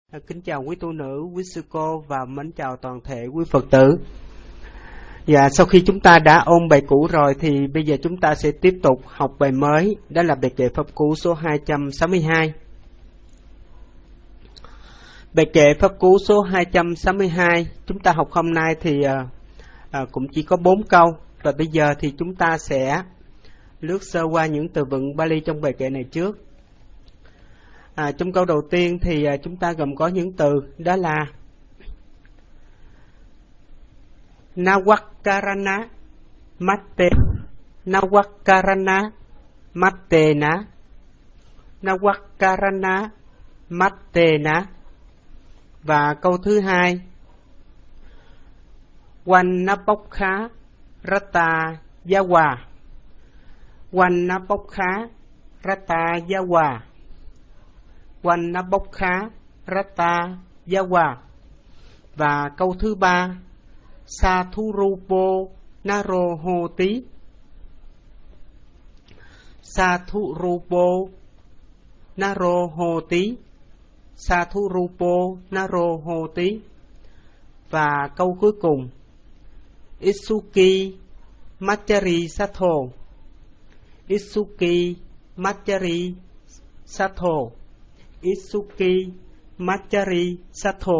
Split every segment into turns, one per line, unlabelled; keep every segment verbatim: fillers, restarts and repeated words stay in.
À, kính chào quý tu nữ, quý sư cô và mến chào toàn thể quý Phật tử. Và sau khi chúng ta đã ôn bài cũ rồi thì bây giờ chúng ta sẽ tiếp tục học bài mới, đó là bài kệ Pháp Cú số hai trăm sáu mươi hai. Bài kệ Pháp Cú số hai trăm sáu mươi hai chúng ta học hôm nay thì à, à, cũng chỉ có bốn câu, và bây giờ thì chúng ta sẽ lướt sơ qua những từ vựng Bali trong bài kệ này trước. À, trong câu đầu tiên thì à, chúng ta gồm có những từ đó là Nawakkarana Matte Nawakkarana Mattena Nawakkarana Mattena. Và câu thứ hai Wannapokha Rata Yawa Wannapokha Rata Yawa Wannapokha Rata Yawa. Và câu thứ ba Sathurupo Narohoti Sathurupo Narohoti Sathurupo Narohoti. Và câu cuối cùng Isuki Machari Satho Isuki Machari Satho Isuki Machari Satho.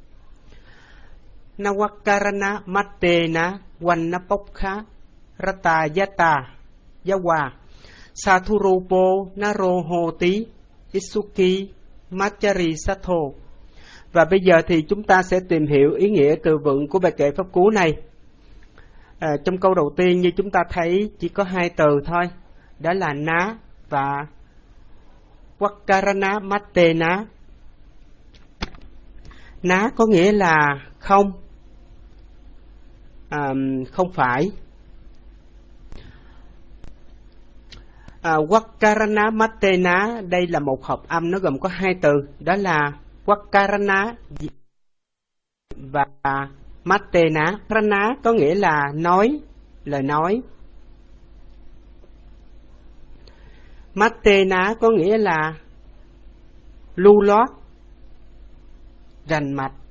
Nawakkarana Mattena Wannapokha Ratayata Yawa Sathurupo Narohoti Isuki Machari Satho. Và bây giờ thì chúng ta sẽ tìm hiểu ý nghĩa từ vựng của bài kệ Pháp Cú này. À, trong câu đầu tiên như chúng ta thấy chỉ có hai từ thôi, đó là ná và Wakkarana Mattena. Ná có nghĩa là không, à, không phải. à, Wakkarana Mattena đây là một hợp âm, nó gồm có hai từ, đó là Wakkarana và Mattena. Rana có nghĩa là nói, lời nói. Mattena có nghĩa là lưu loát, rành mạch.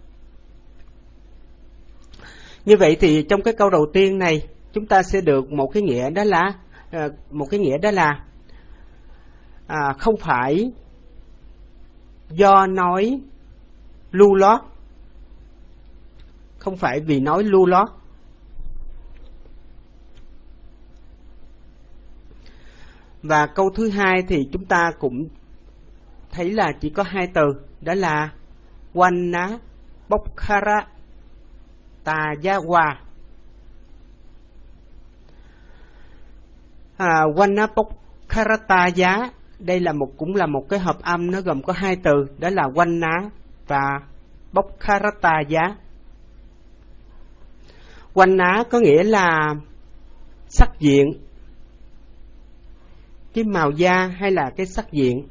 Như vậy thì trong cái câu đầu tiên này chúng ta sẽ được một cái nghĩa, đó là à, một cái nghĩa đó là à, không phải do nói lưu loát, không phải vì nói lưu loát. Và câu thứ hai thì chúng ta cũng thấy là chỉ có hai từ, đó là Wanna Bokhara Tayawa. à, Wanna Bokhara Taya đây là một cũng là một cái hợp âm, nó gồm có hai từ, đó là Wanna và Bokhara Taya. Wanna có nghĩa là sắc diện, cái màu da hay là cái sắc diện.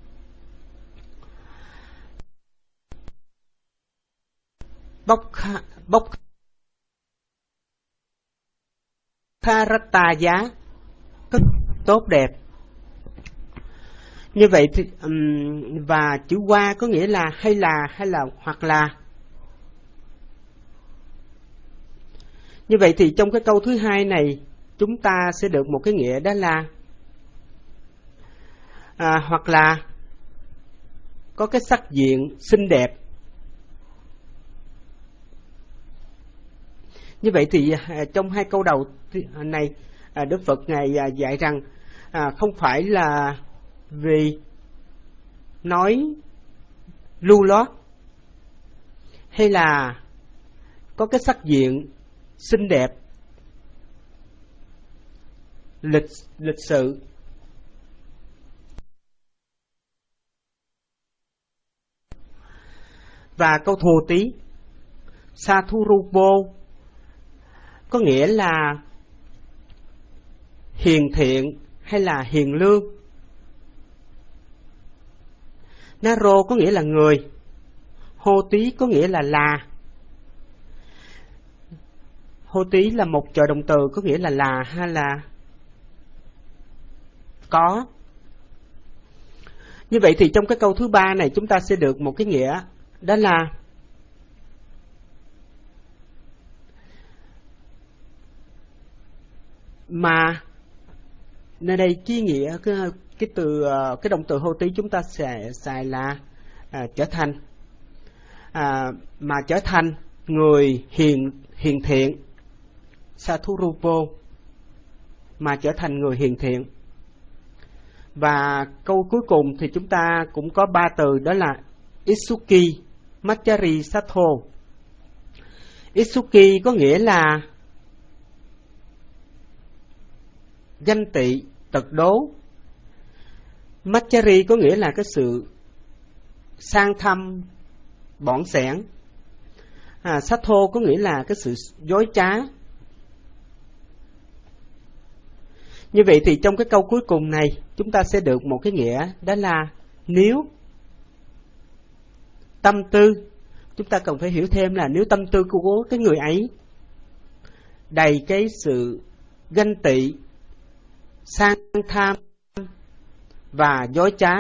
Bokha Bokharataya có tốt đẹp. Như vậy thì um, và chữ qua có nghĩa là hay là hay là hoặc là. Như vậy thì trong cái câu thứ hai này chúng ta sẽ được một cái nghĩa, đó là à, hoặc là có cái sắc diện xinh đẹp. Như vậy thì à, trong hai câu đầu này à, Đức Phật Ngài à, dạy rằng à, không phải là vì nói lưu loát hay là có cái sắc diện xinh đẹp, lịch lịch sự. Và câu thù tí Sathurupo có nghĩa là hiền thiện hay là hiền lương. Naro có nghĩa là người. Hô tí có nghĩa là là. Hô tí là một trợ động từ có nghĩa là là hay là có. Như vậy thì trong cái câu thứ ba này chúng ta sẽ được một cái nghĩa, đó là mà. Nơi đây cái nghĩa cái, cái từ cái động từ hô tí chúng ta sẽ xài là à, trở thành, à, mà trở thành người hiền hiền thiện, Sathurupo, mà trở thành người hiền thiện. Và câu cuối cùng thì chúng ta cũng có ba từ, đó là Isuki Machari Satho. Isuki có nghĩa là ganh tị, tật đố. Machari có nghĩa là cái sự sang thăm, bỏn sẻn. à, Satho có nghĩa là cái sự dối trá. Như vậy thì trong cái câu cuối cùng này chúng ta sẽ được một cái nghĩa, đó là nếu tâm tư, chúng ta cần phải hiểu thêm là nếu tâm tư của cái người ấy đầy cái sự ganh tị, sang tham và dối trá.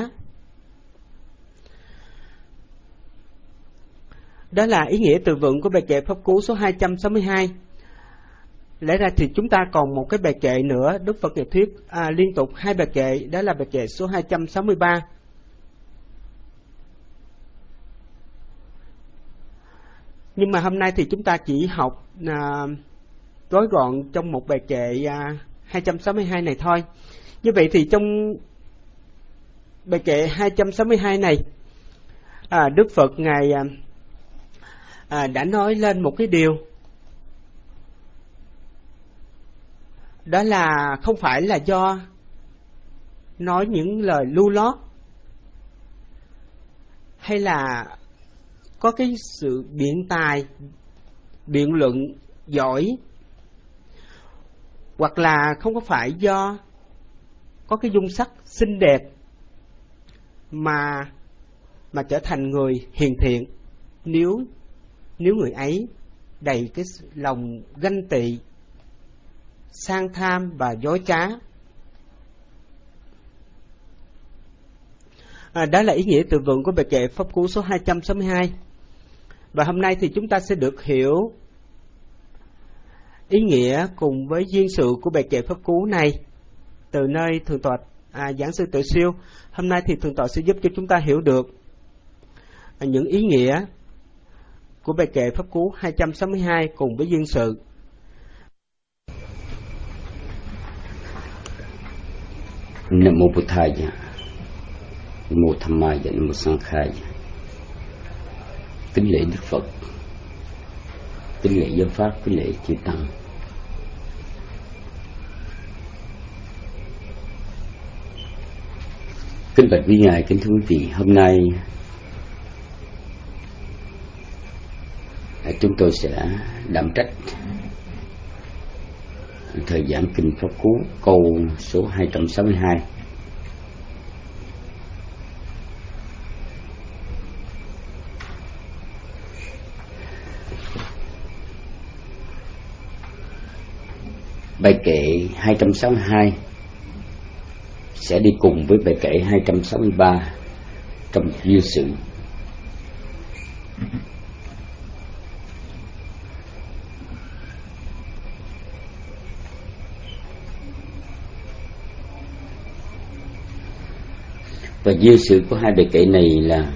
Đó là ý nghĩa từ vựng của bài kệ Pháp Cú số hai trăm sáu mươi hai. Lẽ ra thì chúng ta còn một cái bài kệ nữa, Đức Phật Ngài thuyết à, liên tục hai bài kệ, đó là bài kệ số hai trăm sáu mươi ba. Nhưng mà hôm nay thì chúng ta chỉ học à, gói gọn trong một bài kệ à, hai trăm sáu mươi hai này thôi. Như vậy thì trong bài kệ hai trăm sáu mươi hai này, à, Đức Phật Ngài à, à, đã nói lên một cái điều, đó là không phải là do nói những lời lưu lót hay là có cái sự biện tài, biện luận giỏi, hoặc là không có phải do có cái dung sắc xinh đẹp mà mà trở thành người hiền thiện, nếu nếu người ấy đầy cái lòng ganh tị, sang tham và dối trá. À, đó là ý nghĩa từ vựng của bài kệ Pháp Cú số hai trăm sáu mươi hai. Và hôm nay thì chúng ta sẽ được hiểu ý nghĩa cùng với duyên sự của bài kệ Pháp Cú này từ nơi Thượng tọa à, Giảng sư Tự Siêu. Hôm nay thì Thượng tọa sẽ giúp cho chúng ta hiểu được những ý nghĩa của bài kệ Pháp Cú hai trăm sáu mươi hai cùng với duyên sự.
Nam mô Bụt Thầy, Nam mô Tham Mai, Nam mô Sang Khai. Kính lễ Đức Phật, kính lễ Giáo Pháp, kính lễ chư Tăng. Kính bạch quý ngài, kính thưa quý vị, hôm nay chúng tôi sẽ đảm trách thời giảng kinh Pháp Cú câu số hai trăm sáu mươi hai. Bài kệ hai trăm sáu mươi hai sẽ đi cùng với bài kệ hai trăm sáu mươi ba trong duyên sự. Và duyên sự của hai bài kệ này là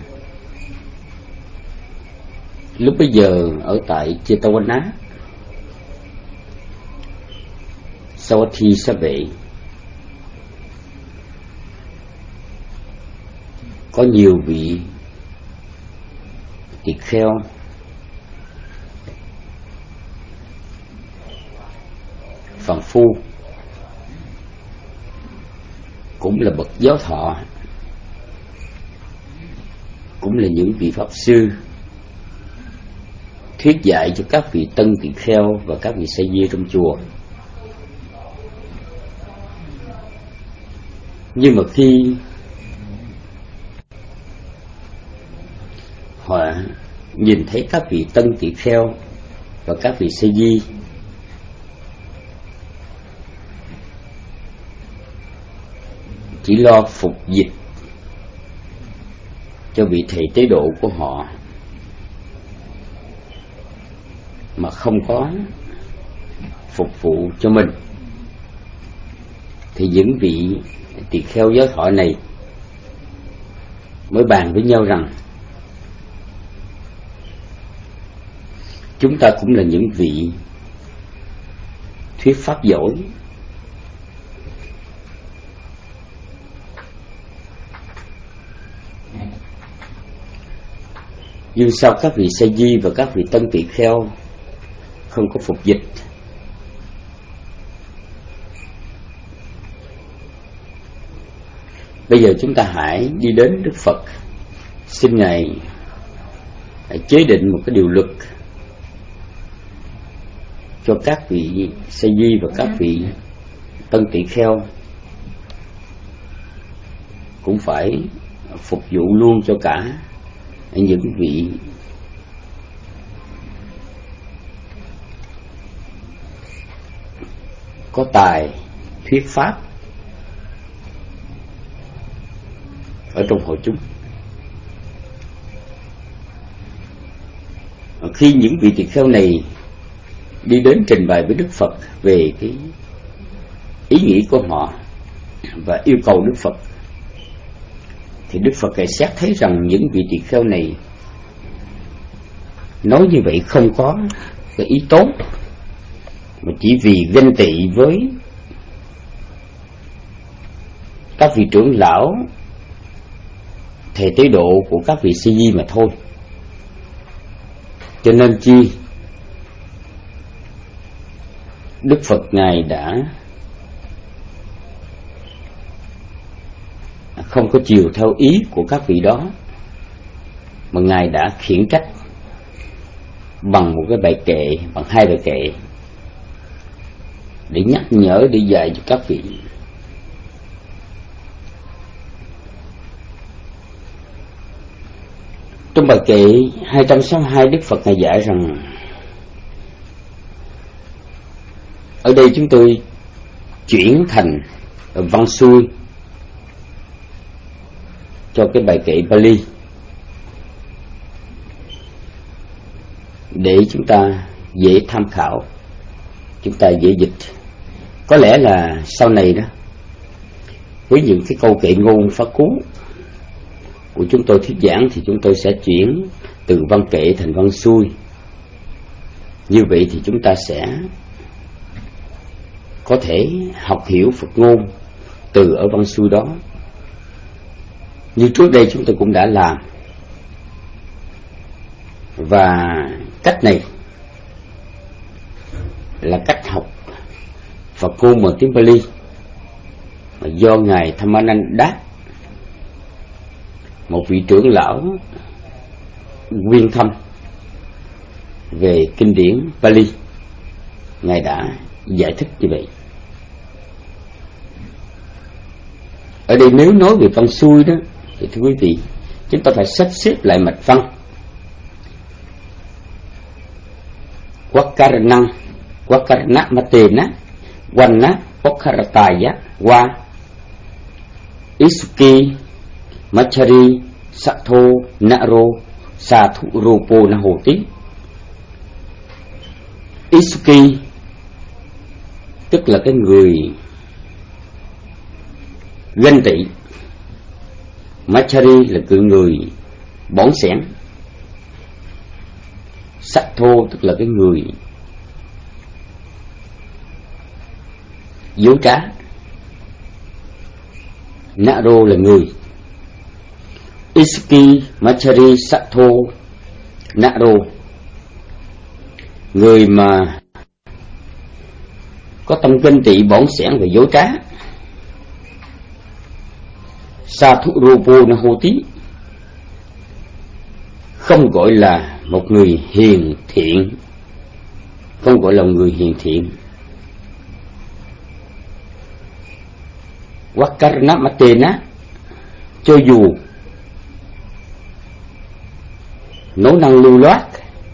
lúc bấy giờ ở tại Jetavana, Savatthi Sa Vệ, có nhiều vị tỳ kheo phàm phu, cũng là bậc giáo thọ, cũng là những vị pháp sư thuyết dạy cho các vị tân tỳ kheo và các vị sa di trong chùa. Nhưng mà khi họ nhìn thấy các vị tân tỳ kheo và các vị sa di chỉ lo phục dịch cho vị thầy tế độ của họ mà không có phục vụ cho mình, thì những vị tỳ kheo giới thọ này mới bàn với nhau rằng chúng ta cũng là những vị thuyết pháp giỏi, nhưng sao các vị sa di và các vị tân tỳ kheo không có phục dịch? Bây giờ chúng ta hãy đi đến Đức Phật, xin Ngài hãy chế định một cái điều luật cho các vị sa di và các vị tân tỳ kheo cũng phải phục vụ luôn cho cả những vị có tài thuyết pháp ở trong hội chúng. Khi những vị tỳ kheo này đi đến trình bày với Đức Phật về cái ý nghĩ của họ và yêu cầu Đức Phật, thì Đức Phật hãy xét thấy rằng những vị tỳ kheo này nói như vậy không có cái ý tốt, mà chỉ vì ganh tị với các vị trưởng lão thầy tế độ của các vị sa di mà thôi. Cho nên chi Đức Phật Ngài đã không có chiều theo ý của các vị đó, mà Ngài đã khiển trách bằng một cái bài kệ, bằng hai bài kệ để nhắc nhở, để dạy cho các vị. Trong bài kệ hai trăm sáu mươi hai, Đức Phật Ngài dạy rằng, ở đây chúng tôi chuyển thành văn xuôi cho cái bài kệ Pali để chúng ta dễ tham khảo, chúng ta dễ dịch. Có lẽ là sau này đó, với những cái câu kệ ngôn pháp cú của chúng tôi thuyết giảng, thì chúng tôi sẽ chuyển từ văn kệ thành văn xuôi. Như vậy thì chúng ta sẽ có thể học hiểu Phật ngôn từ ở văn xuôi đó, như trước đây chúng tôi cũng đã làm. Và cách này là cách học Phật ngôn bằng tiếng Pali mà do Ngài Thammananda, một vị trưởng lão nguyên thâm về kinh điển Pali, Ngài đã giải thích như vậy. Ở đây nếu nói về văn xuôi đó, thì thưa quý vị, chúng ta phải sắp xếp lại mạch văn. Vakaranang, Vakarana Matena, Vanna, Vakarataya, Wa, Isuki, Machari, Satho, Naro, Sathu, Rupo, Nahoti. Isuki tức là cái người ganh tị, Machari là cái người bỏng xẻn, Satho tức là cái người dối trá, Naro là người. Isuki, Machari, Satho, Naro, người mà có tâm ganh tị, bỏng xẻn và dối trá. Sathu Rupo Nahoti không gọi là một người hiền thiện, không gọi là người hiền thiện. Vakarana Matena, cho dù nấu năng lưu loát,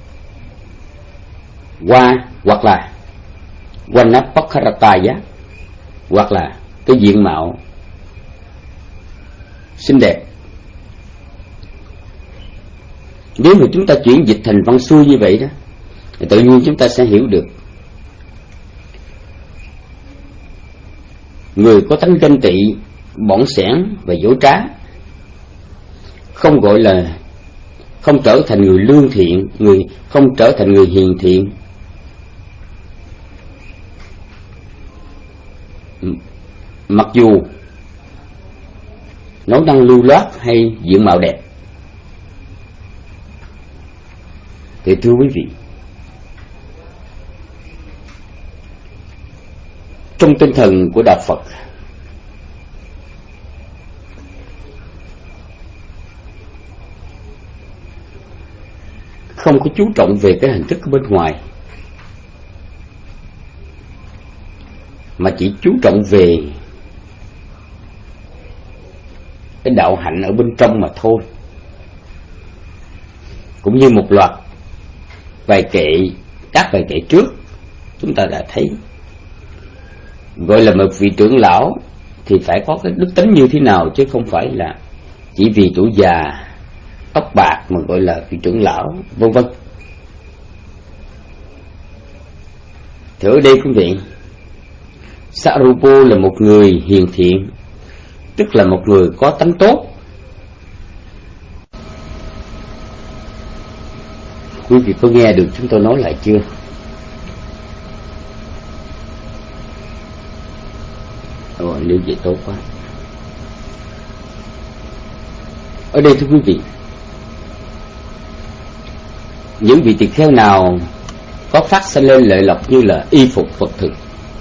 qua hoặc là Vanapakarataya, hoặc là cái diện mạo xinh đẹp, Nếu mà chúng ta chuyển dịch thành văn xuôi như vậy đó, thì tự nhiên chúng ta sẽ hiểu được. Người có tánh ganh tị, bỏng sẻn và dối trá không gọi là không trở thành người lương thiện, người không trở thành người hiền thiện. Mặc dù nói năng lưu loát hay diện mạo đẹp. Thì thưa quý vị, trong tinh thần của đạo Phật, không có chú trọng về cái hình thức ở bên ngoài, mà chỉ chú trọng về cái đạo hạnh ở bên trong mà thôi. Cũng như một loạt bài kệ, các bài kệ trước chúng ta đã thấy, gọi là một vị trưởng lão thì phải có cái đức tính như thế nào, chứ không phải là chỉ vì tuổi già tóc bạc mà gọi là vị trưởng lão, vân vân. Thì ở đây quý vị, Sarupo là một người hiền thiện, tức là một người có tánh tốt. Quý vị có nghe được chúng tôi nói lại chưa? Ồ, nếu vậy tốt quá. Ở đây thưa quý vị, những vị tỳ kheo nào có phát sinh lên lợi lộc như là y phục Phật thực,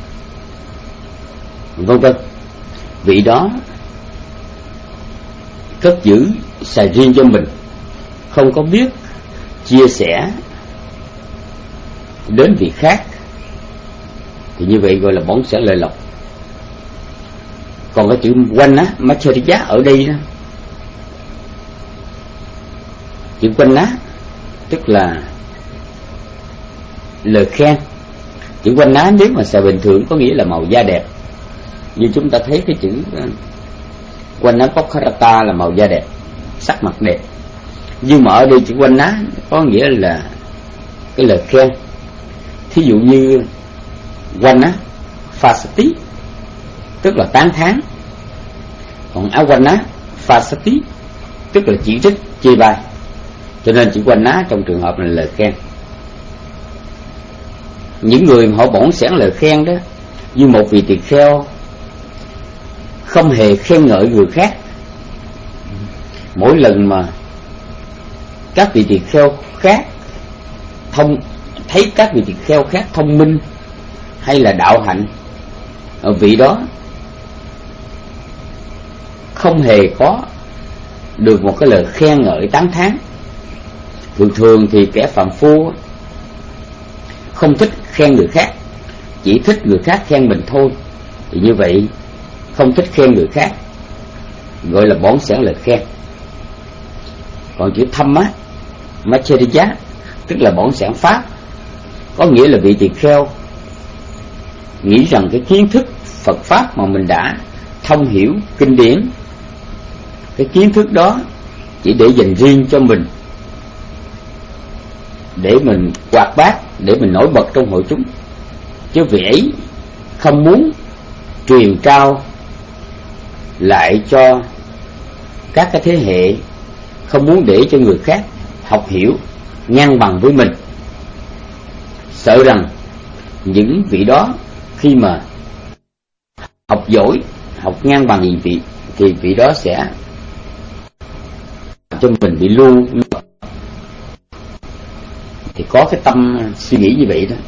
vân vân, vị đó cất giữ xài riêng cho mình, không có biết chia sẻ đến vị khác, thì như vậy gọi là bỏng sẻn lợi lộc. Còn cái chữ quanh á, Machariya ở đây đó, chữ quanh á tức là lời khen. Chữ quanh á nếu mà xài bình thường có nghĩa là màu da đẹp, như chúng ta thấy cái chữ quanh á Pokharata là màu da đẹp, sắc mặt đẹp. Nhưng mà ở đây chữ quanh á có nghĩa là cái lời khen. Thí dụ như quanh á Fasati tức là tán thán, còn áo quanh á Fasati tức là chỉ trích, chê bai. Cho nên chữ quanh á trong trường hợp này là lời khen. Những người mà họ bỏng sẻn lời khen đó, như một vị tỳ kheo không hề khen ngợi người khác. Mỗi lần mà các vị tỳ kheo khác thông thấy các vị tỳ kheo khác thông minh hay là đạo hạnh, ở vị đó không hề có được một cái lời khen ngợi tán thán. Thường thường thì kẻ phàm phu không thích khen người khác, chỉ thích người khác khen mình thôi. Thì như vậy không thích khen người khác, gọi là bỏng sẻn lời khen. Còn chữ thâm á Machariya tức là bỏng sẻn pháp, có nghĩa là vị tỳ kheo nghĩ rằng cái kiến thức Phật pháp mà mình đã thông hiểu kinh điển, cái kiến thức đó chỉ để dành riêng cho mình, để mình quạt bát, để mình nổi bật trong hội chúng, chứ vị ấy không muốn truyền trao lại cho các cái thế hệ, không muốn để cho người khác học hiểu ngang bằng với mình. Sợ rằng những vị đó khi mà học giỏi, học ngang bằng gì vị, thì vị đó sẽ cho mình bị lưu. Thì có cái tâm suy nghĩ như vậy đó,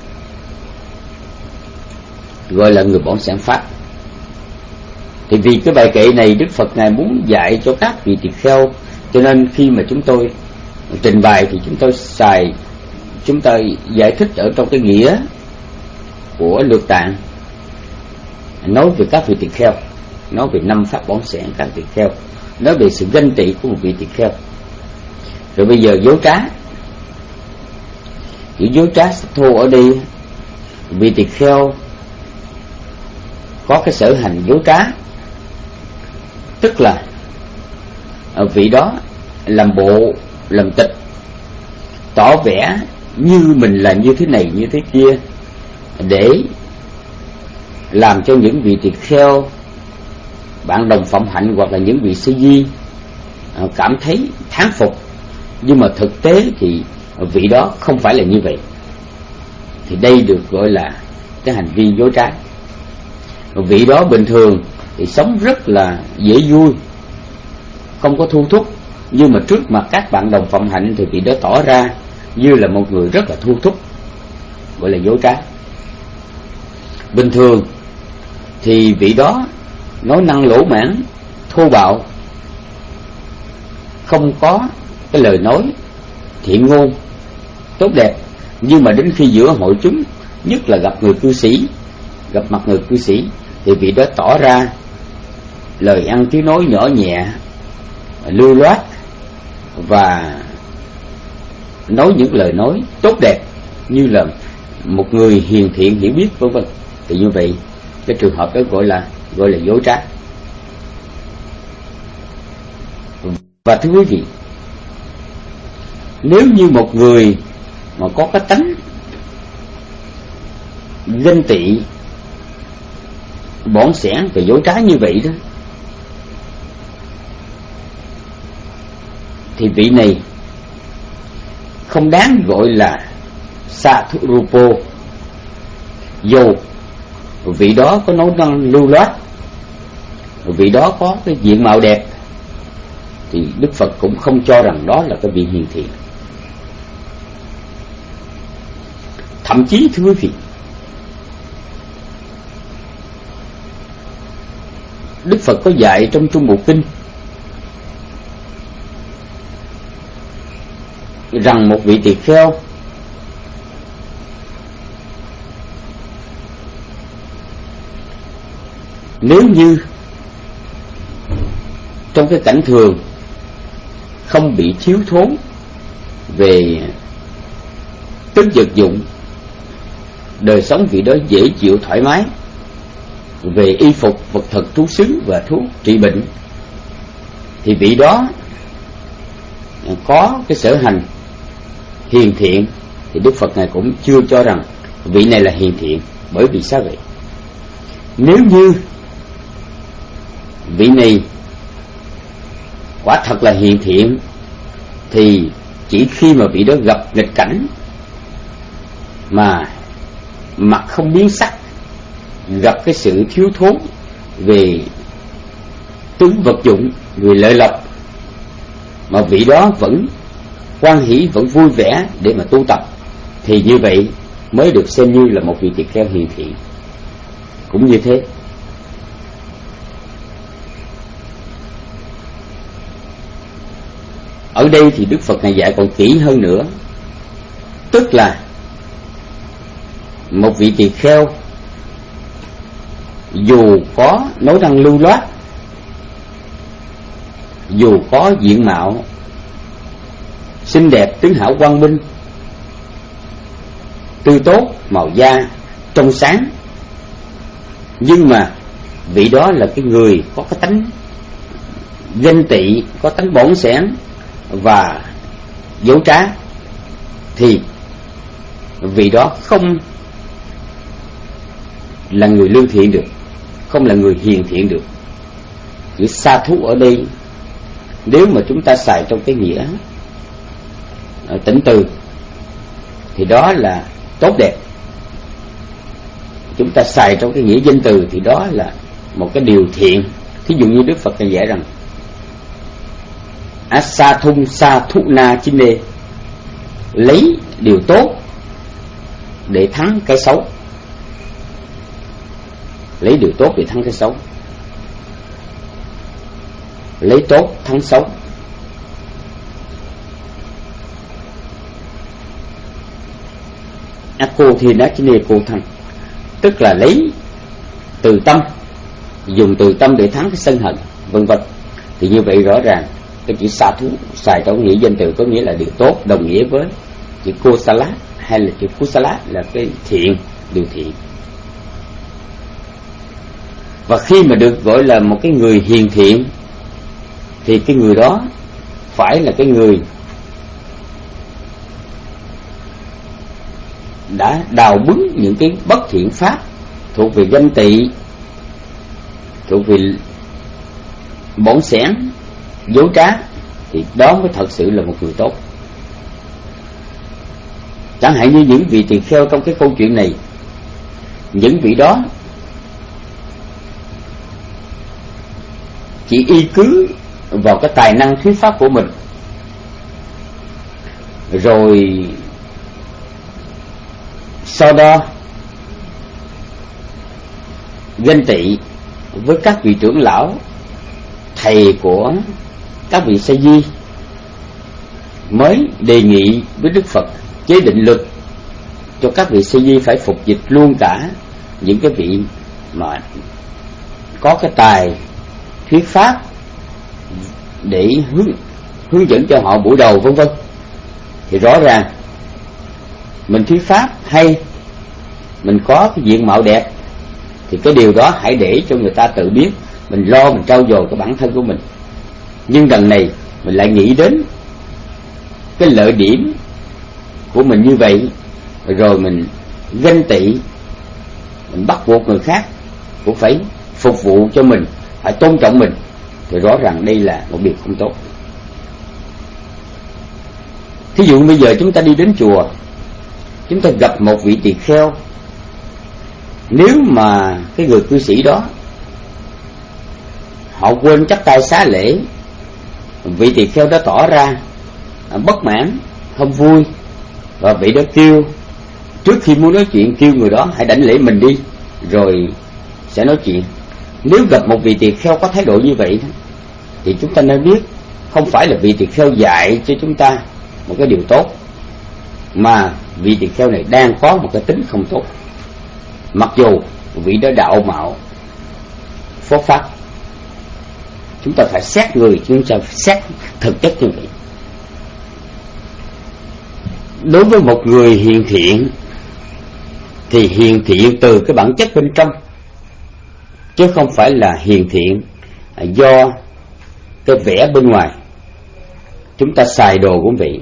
gọi là người bỏng sẻn pháp. Thì vì cái bài kệ này Đức Phật Ngài muốn dạy cho các vị tỳ kheo, cho nên khi mà chúng tôi trình bày thì chúng tôi xài, chúng tôi giải thích ở trong cái nghĩa của Lược Tạng, nói về các vị tỳ kheo, nói về năm pháp bỏng sẻn các tỳ kheo, nói về sự ganh tị của một vị tỳ kheo. Rồi bây giờ dối trá, chữ dối trá thô ở đây, vị tỳ kheo có cái sở hành dối trá, tức là ở vị đó làm bộ làm tịch tỏ vẻ như mình là như thế này như thế kia, để làm cho những vị tỳ kheo, bạn đồng phạm hạnh hoặc là những vị sư di cảm thấy thán phục. Nhưng mà thực tế thì vị đó không phải là như vậy. Thì đây được gọi là cái hành vi dối trá. Vị đó bình thường thì sống rất là dễ vui, không có thu thúc, nhưng mà trước mặt các bạn đồng phạm hạnh thì vị đó tỏ ra như là một người rất là thu thúc, gọi là dối trá. Bình thường thì vị đó nói năng lỗ mãn, thô bạo, không có cái lời nói thiện ngôn tốt đẹp. Nhưng mà đến khi giữa hội chúng, nhất là gặp người cư sĩ, gặp mặt người cư sĩ, thì vị đó tỏ ra lời ăn tiếng nói nhỏ nhẹ, lưu loát, và nói những lời nói tốt đẹp như là một người hiền thiện hiểu biết, vân vân. Thì như vậy cái trường hợp đó gọi là gọi là dối trá. Và thưa quý vị, nếu như một người mà có cái tánh ganh tị, bỏng sẻn và dối trá như vậy đó, thì vị này không đáng gọi là Sathurupo. Dù vị đó có nói năng lưu loát, vị đó có cái diện mạo đẹp, thì Đức Phật cũng không cho rằng đó là cái vị hiền thiện. Thậm chí thưa quý vị, Đức Phật có dạy trong Trung Bộ Kinh rằng một vị tỳ kheo nếu như trong cái cảnh thường không bị thiếu thốn về tức vật dụng, đời sống vị đó dễ chịu thoải mái, về y phục, vật thực, thú xứ và thuốc trị bệnh, thì vị đó có cái sở hành hiền thiện, thì Đức Phật Ngài cũng chưa cho rằng vị này là hiền thiện. Bởi vì sao vậy? Nếu như vị này quả thật là hiền thiện, thì chỉ khi mà vị đó gặp nghịch cảnh mà mặt không biến sắc, gặp cái sự thiếu thốn về tướng vật dụng, về lợi lộc, mà vị đó vẫn hoan hỷ, vẫn vui vẻ để mà tu tập, thì như vậy mới được xem như là một vị tỳ kheo hiền thiện. Cũng như thế, ở đây thì Đức Phật Ngài dạy còn kỹ hơn nữa. Tức là một vị tỳ kheo dù có nói năng lưu loát, dù có diện mạo xinh đẹp, tướng hảo quang minh, tươi tốt, màu da trong sáng, nhưng mà vị đó là cái người có cái tánh ganh tị, có tánh bỏng sẻn và dối trá, thì vị đó không là người lương thiện được, không là người hiền thiện được. Chữ sa thú ở đây, nếu mà chúng ta xài trong cái nghĩa tỉnh từ, thì đó là tốt đẹp. Chúng ta xài trong cái nghĩa danh từ thì đó là một cái điều thiện. Thí dụ như Đức Phật dạy rằng Asathum Sathuna Chine, lấy điều tốt để thắng cái xấu. Lấy điều tốt để thắng cái xấu, lấy tốt thắng xấu. Ako thì nó chỉ nề cô thăng, tức là lấy từ tâm, dùng từ tâm để thắng cái sân hận, vân vân. Thì như vậy rõ ràng cái chữ sa thú xài trong nghĩa danh từ có nghĩa là điều tốt, đồng nghĩa với chữ kosala hay là chữ kusala là cái thiện, điều thiện. Và khi mà được gọi là một cái người hiền thiện, thì cái người đó phải là cái người đã đào bứng những cái bất thiện pháp thuộc về ganh tị, thuộc về bỏng xẻn, dối trá, thì đó mới thật sự là một người tốt. Chẳng hạn như những vị tỳ kheo trong cái câu chuyện này, những vị đó chỉ y cứ vào cái tài năng thuyết pháp của mình, rồi so đo ganh tị với các vị trưởng lão, thầy của các vị sa di, mới đề nghị với Đức Phật chế định luật cho các vị sa di phải phục dịch luôn cả những cái vị mà có cái tài thuyết pháp để hướng hướng dẫn cho họ buổi đầu, vân vân. Thì rõ ràng mình thuyết pháp hay, mình có cái diện mạo đẹp, thì cái điều đó hãy để cho người ta tự biết, mình lo mình trau dồi cái bản thân của mình. Nhưng lần này mình lại nghĩ đến cái lợi điểm của mình như vậy, rồi mình ganh tị, mình bắt buộc người khác cũng phải phục vụ cho mình, phải tôn trọng mình, thì rõ ràng đây là một điều không tốt. Thí dụ bây giờ chúng ta đi đến chùa, chúng ta gặp một vị tỳ kheo, nếu mà cái người cư sĩ đó họ quên chắp tay xá lễ, vị tỳ kheo đó tỏ ra bất mãn, không vui, và vị đó kêu, trước khi muốn nói chuyện kêu người đó hãy đảnh lễ mình đi rồi sẽ nói chuyện. Nếu gặp một vị tỳ kheo có thái độ như vậy thì chúng ta nên biết không phải là vị tỳ kheo dạy cho chúng ta một cái điều tốt, mà vị tỳ kheo này đang có một cái tính không tốt. Mặc dù vị đó đạo mạo phốt pháp, chúng ta phải xét người, chúng ta phải xét thực chất như vậy. Đối với một người hiền thiện thì hiền thiện từ cái bản chất bên trong, chứ không phải là hiền thiện do cái vẻ bên ngoài. Chúng ta xài đồ cũng vậy,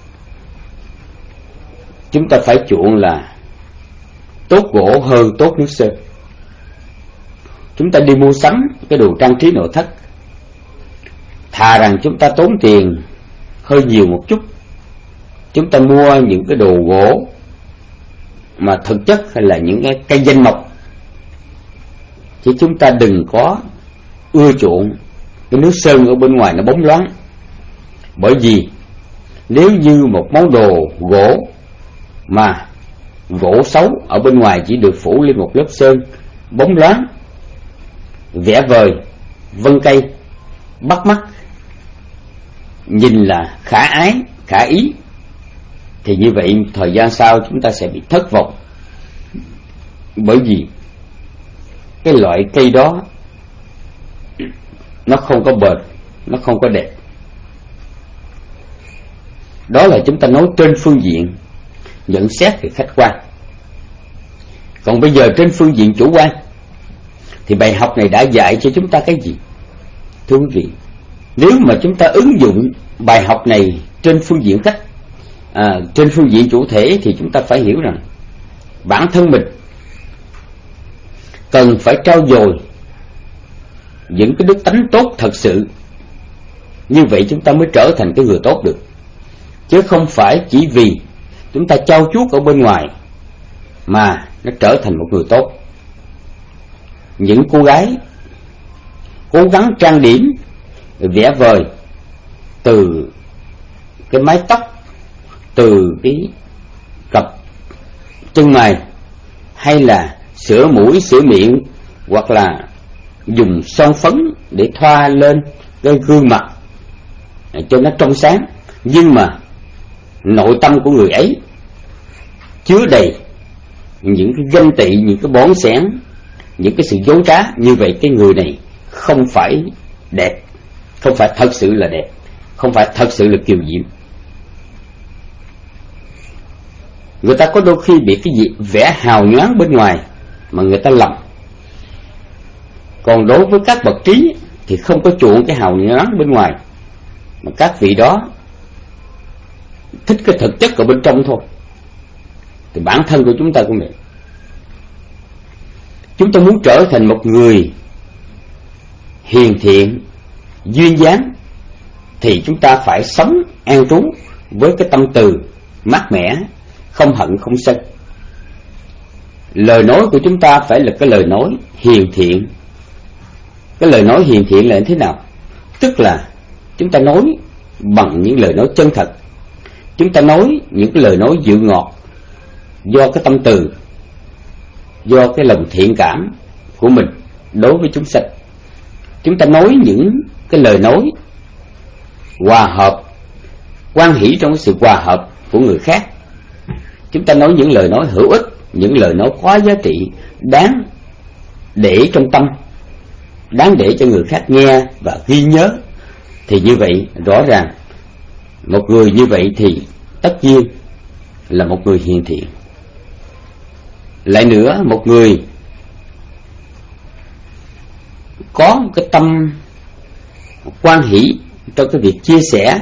chúng ta phải chuộng là tốt gỗ hơn tốt nước sơn. Chúng ta đi mua sắm cái đồ trang trí nội thất, thà rằng chúng ta tốn tiền hơi nhiều một chút, chúng ta mua những cái đồ gỗ mà thực chất hay là những cái cây danh mộc, chứ chúng ta đừng có ưa chuộng cái nước sơn ở bên ngoài nó bóng loáng. Bởi vì nếu như một món đồ gỗ mà gỗ xấu ở bên ngoài chỉ được phủ lên một lớp sơn bóng loáng, vẽ vời, vân cây, bắt mắt, nhìn là khả ái, khả ý, thì như vậy thời gian sau chúng ta sẽ bị thất vọng. Bởi vì cái loại cây đó nó không có bền, nó không có đẹp. Đó là chúng ta nói trên phương diện nhận xét về khách quan. Còn bây giờ trên phương diện chủ quan thì bài học này đã dạy cho chúng ta cái gì? Thưa quý vị, nếu mà chúng ta ứng dụng bài học này trên phương diện khách, à, trên phương diện chủ thể, thì chúng ta phải hiểu rằng bản thân mình cần phải trau dồi những cái đức tánh tốt thật sự. Như vậy chúng ta mới trở thành cái người tốt được, chứ không phải chỉ vì chúng ta trau chuốt ở bên ngoài mà nó trở thành một người tốt. Những cô gái cố gắng trang điểm, vẽ vời, từ cái mái tóc, từ cái cặp chân mày, hay là sửa mũi, sửa miệng, hoặc là dùng son phấn để thoa lên cái gương mặt cho nó trong sáng, nhưng mà nội tâm của người ấy chứa đầy những cái ganh tị, những cái bón xẻn, những cái sự dối trá. Như vậy cái người này không phải đẹp, không phải thật sự là đẹp, không phải thật sự là kiều diễm. Người ta có đôi khi bị cái gì vẻ hào nhoáng bên ngoài mà người ta lầm. Còn đối với các bậc trí thì không có chuộng cái hào nhoáng bên ngoài, mà các vị đó thích cái thực chất ở bên trong thôi. Thì bản thân của chúng ta cũng vậy. Chúng ta muốn trở thành một người hiền thiện, duyên dáng, thì chúng ta phải sống an trú với cái tâm từ mát mẻ, không hận không sân. Lời nói của chúng ta phải là cái lời nói hiền thiện. Cái lời nói hiền thiện là thế nào? Tức là chúng ta nói bằng những lời nói chân thật, chúng ta nói những cái lời nói dịu ngọt do cái tâm từ, do cái lòng thiện cảm của mình đối với chúng sanh. Chúng ta nói những cái lời nói hòa hợp, hoan hỷ trong cái sự hòa hợp của người khác. Chúng ta nói những lời nói hữu ích, những lời nói có giá trị, đáng để trong tâm, đáng để cho người khác nghe và ghi nhớ. Thì như vậy rõ ràng một người như vậy thì tất nhiên là một người hiền thiện. Lại nữa, một người có cái tâm hoan hỷ trong cái việc chia sẻ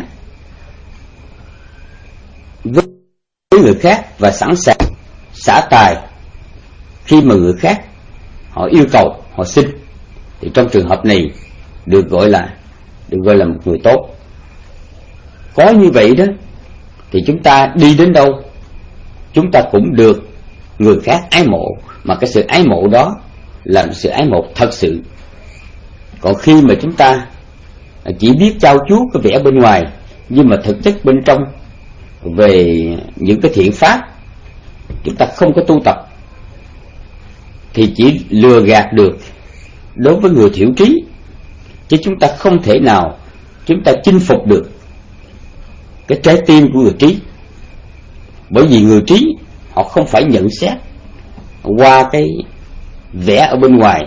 với người khác và sẵn sàng xả tài khi mà người khác họ yêu cầu, họ xin, thì trong trường hợp này được gọi là được gọi là một người tốt. Có như vậy đó thì chúng ta đi đến đâu chúng ta cũng được người khác ái mộ, mà cái sự ái mộ đó là sự ái mộ thật sự. Còn khi mà chúng ta chỉ biết trao chuốt cái vẻ bên ngoài, nhưng mà thực chất bên trong về những cái thiện pháp chúng ta không có tu tập, thì chỉ lừa gạt được đối với người thiểu trí, chứ chúng ta không thể nào chúng ta chinh phục được cái trái tim của người trí. Bởi vì người trí họ không phải nhận xét qua cái vẻ ở bên ngoài.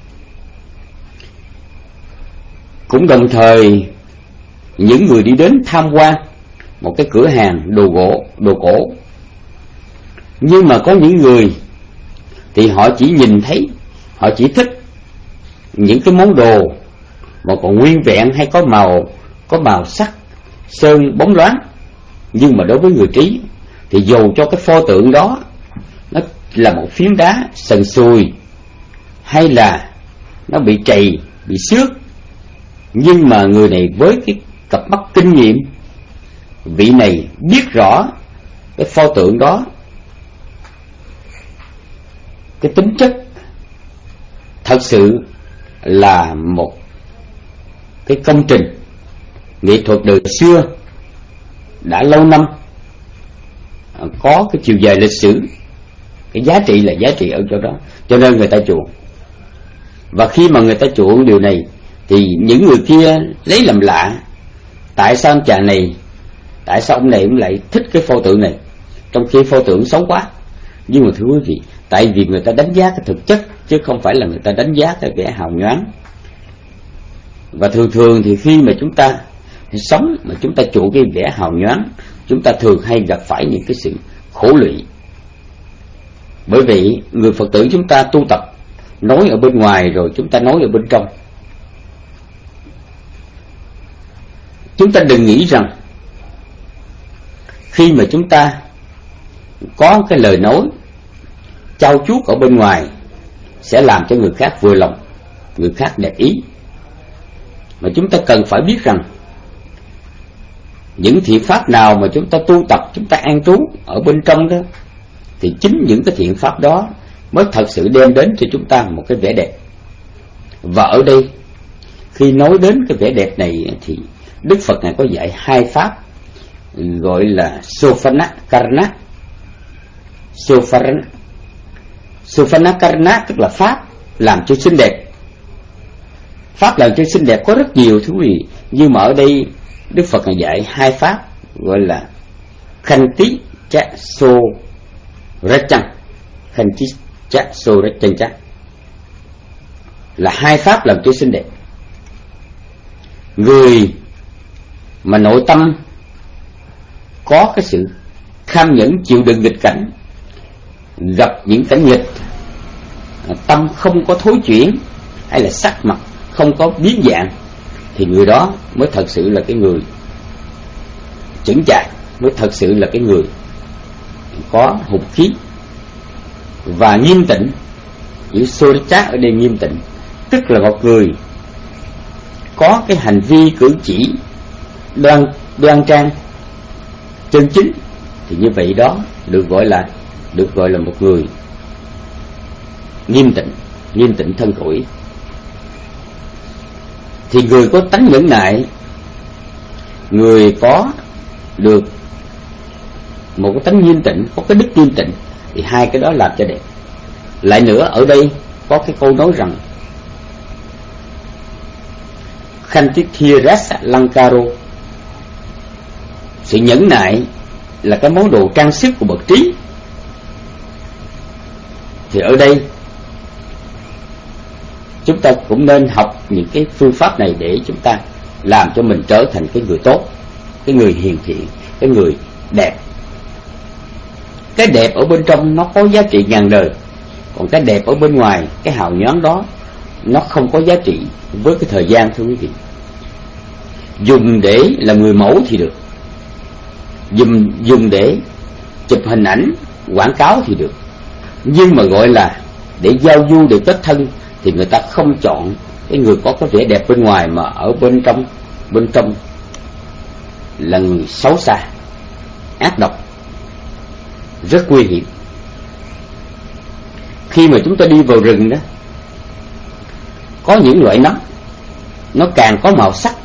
Cũng đồng thời, những người đi đến tham quan một cái cửa hàng đồ gỗ, đồ cổ, nhưng mà có những người thì họ chỉ nhìn thấy, họ chỉ thích những cái món đồ mà còn nguyên vẹn hay có màu, có màu sắc sơn bóng loáng. Nhưng mà đối với người trí thì dù cho cái pho tượng đó nó là một phiến đá sần sùi, hay là nó bị trầy, bị xước, nhưng mà người này với cái cặp mắt kinh nghiệm, vị này biết rõ cái pho tượng đó cái tính chất thật sự là một cái công trình nghệ thuật đời xưa đã lâu năm, có cái chiều dài lịch sử, cái giá trị là giá trị ở chỗ đó, cho nên người ta chuộng. Và khi mà người ta chuộng điều này thì những người kia lấy làm lạ, tại sao anh chàng này, tại sao ông này cũng lại thích cái pho tượng này, trong khi pho tượng xấu quá. Nhưng mà thưa quý vị, tại vì người ta đánh giá cái thực chất, chứ không phải là người ta đánh giá cái vẻ hào nhoáng. Và thường thường thì khi mà chúng ta sống mà chúng ta chuộng cái vẻ hào nhoáng, chúng ta thường hay gặp phải những cái sự khổ lụy. Bởi vậy người Phật tử chúng ta tu tập nói ở bên ngoài rồi chúng ta nói ở bên trong. Chúng ta đừng nghĩ rằng khi mà chúng ta có cái lời nói trao chuốt ở bên ngoài sẽ làm cho người khác vừa lòng, người khác đẹp ý. Mà chúng ta cần phải biết rằng những thiện pháp nào mà chúng ta tu tập, chúng ta an trú ở bên trong đó, thì chính những cái thiện pháp đó mới thật sự đem đến cho chúng ta một cái vẻ đẹp. Và ở đây khi nói đến cái vẻ đẹp này thì Đức Phật Ngài có dạy hai pháp gọi là Sofana Karana. Sofana Sofana Karana tức là pháp làm cho xinh đẹp. Pháp làm cho xinh đẹp có rất nhiều thứ gì, nhưng mà ở đây Đức Phật Ngài dạy hai pháp gọi là Khanti Cha So Rachang. Khanti Cha So Rachang là hai pháp làm cho xinh đẹp. Người mà nội tâm có cái sự kham nhẫn chịu đựng nghịch cảnh, gặp những cảnh nghịch, tâm không có thối chuyển hay là sắc mặt không có biến dạng, thì người đó mới thật sự là cái người chững chạc, mới thật sự là cái người có hùng khí và nghiêm tịnh. Chữ Soricha ở đây nghiêm tịnh, tức là một người có cái hành vi cử chỉ đoan đoan trang chân chính, thì như vậy đó được gọi là được gọi là một người nghiêm tịnh, nghiêm tịnh thân khẩu. Thì người có tánh nhẫn nại, người có được một cái tánh nghiêm tịnh, có cái đức nghiêm tịnh, thì hai cái đó làm cho đẹp. Lại nữa, ở đây có cái câu nói rằng Khantithirasa Lankaro, sự nhẫn nại là cái món đồ trang sức của bậc trí. Thì ở đây chúng ta cũng nên học những cái phương pháp này để chúng ta làm cho mình trở thành cái người tốt, cái người hiền thiện, cái người đẹp. Cái đẹp ở bên trong nó có giá trị ngàn đời, còn cái đẹp ở bên ngoài, cái hào nhoáng đó, nó không có giá trị với cái thời gian, thưa quý vị. Dùng để làm người mẫu thì được, dùng, dùng để chụp hình ảnh quảng cáo thì được, nhưng mà gọi là để giao du, để kết thân, thì người ta không chọn cái người có cái vẻ đẹp bên ngoài mà ở bên trong bên trong là người xấu xa, ác độc, rất nguy hiểm. Khi mà chúng ta đi vào rừng đó, có những loại nấm nó càng có màu sắc,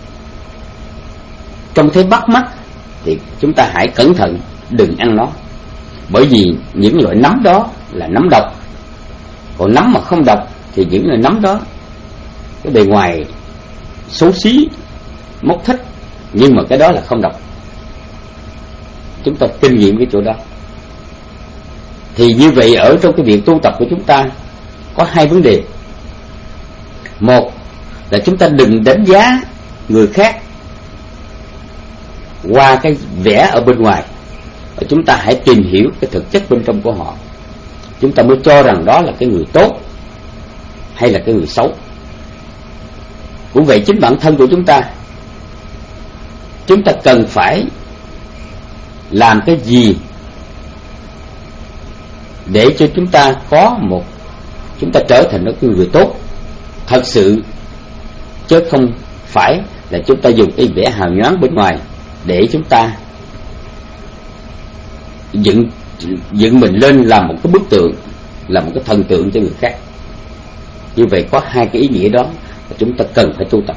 trông thấy bắt mắt, thì chúng ta hãy cẩn thận đừng ăn nó, bởi vì những loại nấm đó là nấm độc. Còn nấm mà không độc thì những loại nấm đó cái bề ngoài xấu xí, mốc thích, nhưng mà cái đó là không độc. Chúng ta kinh nghiệm cái chỗ đó. Thì như vậy ở trong cái việc tu tập của chúng ta có hai vấn đề. Một là chúng ta đừng đánh giá người khác qua cái vẻ ở bên ngoài, và chúng ta hãy tìm hiểu cái thực chất bên trong của họ, chúng ta mới cho rằng đó là cái người tốt hay là cái người xấu. Cũng vậy, chính bản thân của chúng ta, chúng ta cần phải làm cái gì để cho chúng ta có một, chúng ta trở thành một người tốt thật sự, chứ không phải là chúng ta dùng cái vẻ hào nhoáng bên ngoài để chúng ta dựng dựng mình lên làm một cái bức tượng, làm một cái thần tượng cho người khác. Như vậy có hai cái ý nghĩa đó mà chúng ta cần phải tu tập.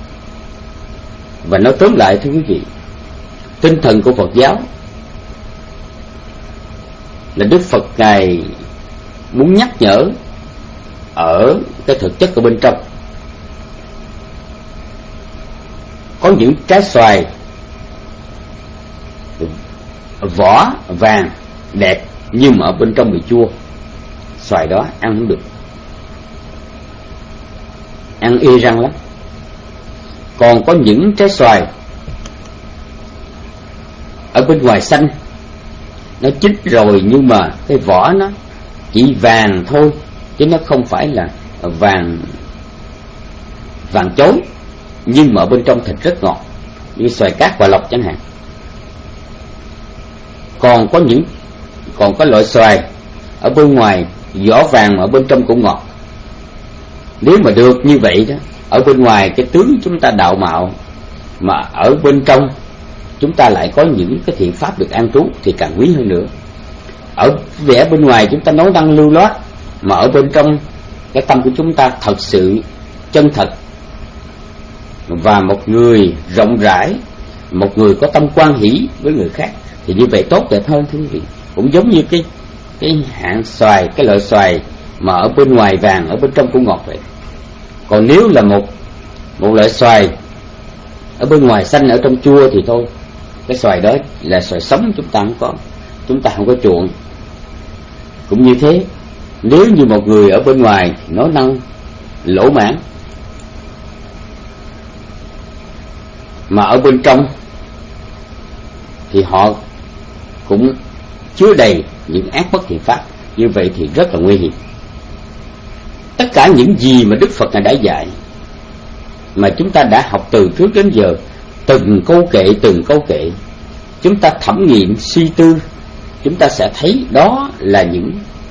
Và nói tóm lại, thưa quý vị, tinh thần của Phật giáo là Đức Phật Ngài muốn nhắc nhở ở cái thực chất ở bên trong. Có những trái xoài vỏ vàng đẹp nhưng mà ở bên trong bị chua, xoài đó ăn không được, ăn ê răng lắm. Còn có những trái xoài ở bên ngoài xanh, nó chín rồi nhưng mà cái vỏ nó chỉ vàng thôi, chứ nó không phải là vàng vàng chói, nhưng mà ở bên trong thịt rất ngọt, như xoài cát Hòa Lộc chẳng hạn. Còn có những còn có loại xoài ở bên ngoài vỏ vàng mà ở bên trong cũng ngọt. Nếu mà được như vậy đó, ở bên ngoài cái tướng chúng ta đạo mạo, mà ở bên trong chúng ta lại có những cái thiện pháp được an trú, thì càng quý hơn nữa. Ở vẻ bên ngoài chúng ta nói năng lưu loát, mà ở bên trong cái tâm của chúng ta thật sự chân thật, và một người rộng rãi, một người có tâm quan hỷ với người khác, thì như vậy tốt đẹp hơn, thưa quý vị. Cũng giống như cái cái hạng xoài, cái loại xoài mà ở bên ngoài vàng, ở bên trong cũng ngọt vậy. Còn nếu là một một loại xoài ở bên ngoài xanh, ở trong chua thì thôi, cái xoài đó là xoài sống, chúng ta không có chúng ta không có chuộng. Cũng như thế, nếu như một người ở bên ngoài nói năng lỗ mãn, mà ở bên trong thì họ cũng chứa đầy những ác bất thiện pháp, như vậy thì rất là nguy hiểm. Tất cả những gì mà Đức Phật Ngài đã dạy, mà chúng ta đã học từ trước đến giờ, từng câu kệ từng câu kệ, chúng ta thẩm nghiệm suy tư chúng ta sẽ thấy đó là những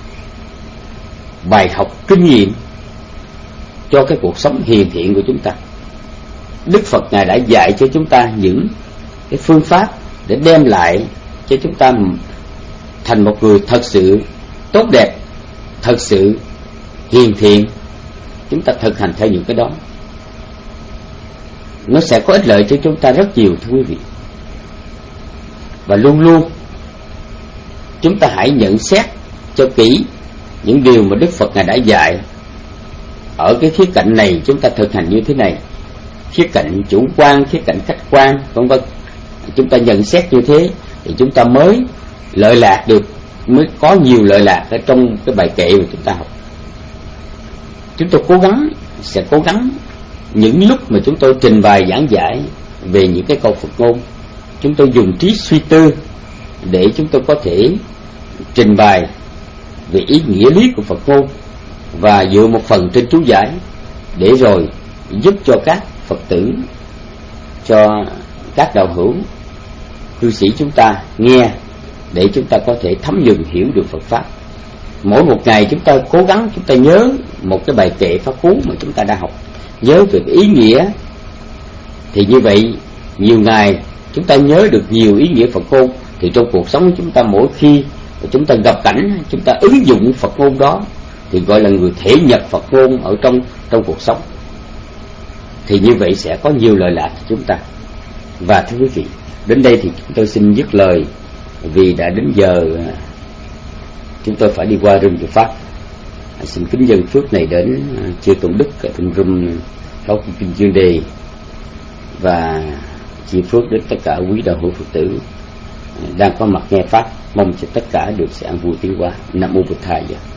bài học kinh nghiệm cho cái cuộc sống hiền thiện của chúng ta. Đức Phật Ngài đã dạy cho chúng ta những cái phương pháp để đem lại cho chúng ta thành một người thật sự tốt đẹp, thật sự hiền thiện. Chúng ta thực hành theo những cái đó, nó sẽ có ích lợi cho chúng ta rất nhiều, thưa quý vị. Và luôn luôn chúng ta hãy nhận xét cho kỹ những điều mà Đức Phật Ngài đã dạy. Ở cái khía cạnh này chúng ta thực hành như thế này, khía cạnh chủ quan, khía cạnh khách quan, vân vân. Chúng ta nhận xét như thế thì chúng ta mới lợi lạc được, mới có nhiều lợi lạc ở trong cái bài kệ mà chúng ta học. Chúng tôi cố gắng, sẽ cố gắng những lúc mà chúng tôi trình bày giảng giải về những cái câu Phật ngôn, chúng tôi dùng trí suy tư để chúng tôi có thể trình bày về ý nghĩa lý của Phật ngôn, và dựa một phần trên chú giải để rồi giúp cho các Phật tử, cho các đạo hữu cư sĩ chúng ta nghe, để chúng ta có thể thấm nhuần hiểu được Phật pháp. Mỗi một ngày chúng ta cố gắng chúng ta nhớ một cái bài kệ pháp cú mà chúng ta đã học, nhớ về ý nghĩa, thì như vậy nhiều ngày chúng ta nhớ được nhiều ý nghĩa Phật ngôn, thì trong cuộc sống của chúng ta mỗi khi chúng ta gặp cảnh, chúng ta ứng dụng Phật ngôn đó thì gọi là người thể nhập Phật ngôn ở trong trong cuộc sống. Thì như vậy sẽ có nhiều lợi lạc cho chúng ta. Và thưa quý vị, đến đây thì chúng tôi xin dứt lời, vì đã đến giờ chúng tôi phải đi qua rừng Chùa Pháp. Xin kính dâng phước này đến chư tôn đức ở trong room Pháp Kinh Chuyên Đề, và chia phước đến tất cả quý đạo hữu Phật tử đang có mặt nghe pháp. Mong cho tất cả được sự an vui tiến hóa. Nam mô Bụt Thầy.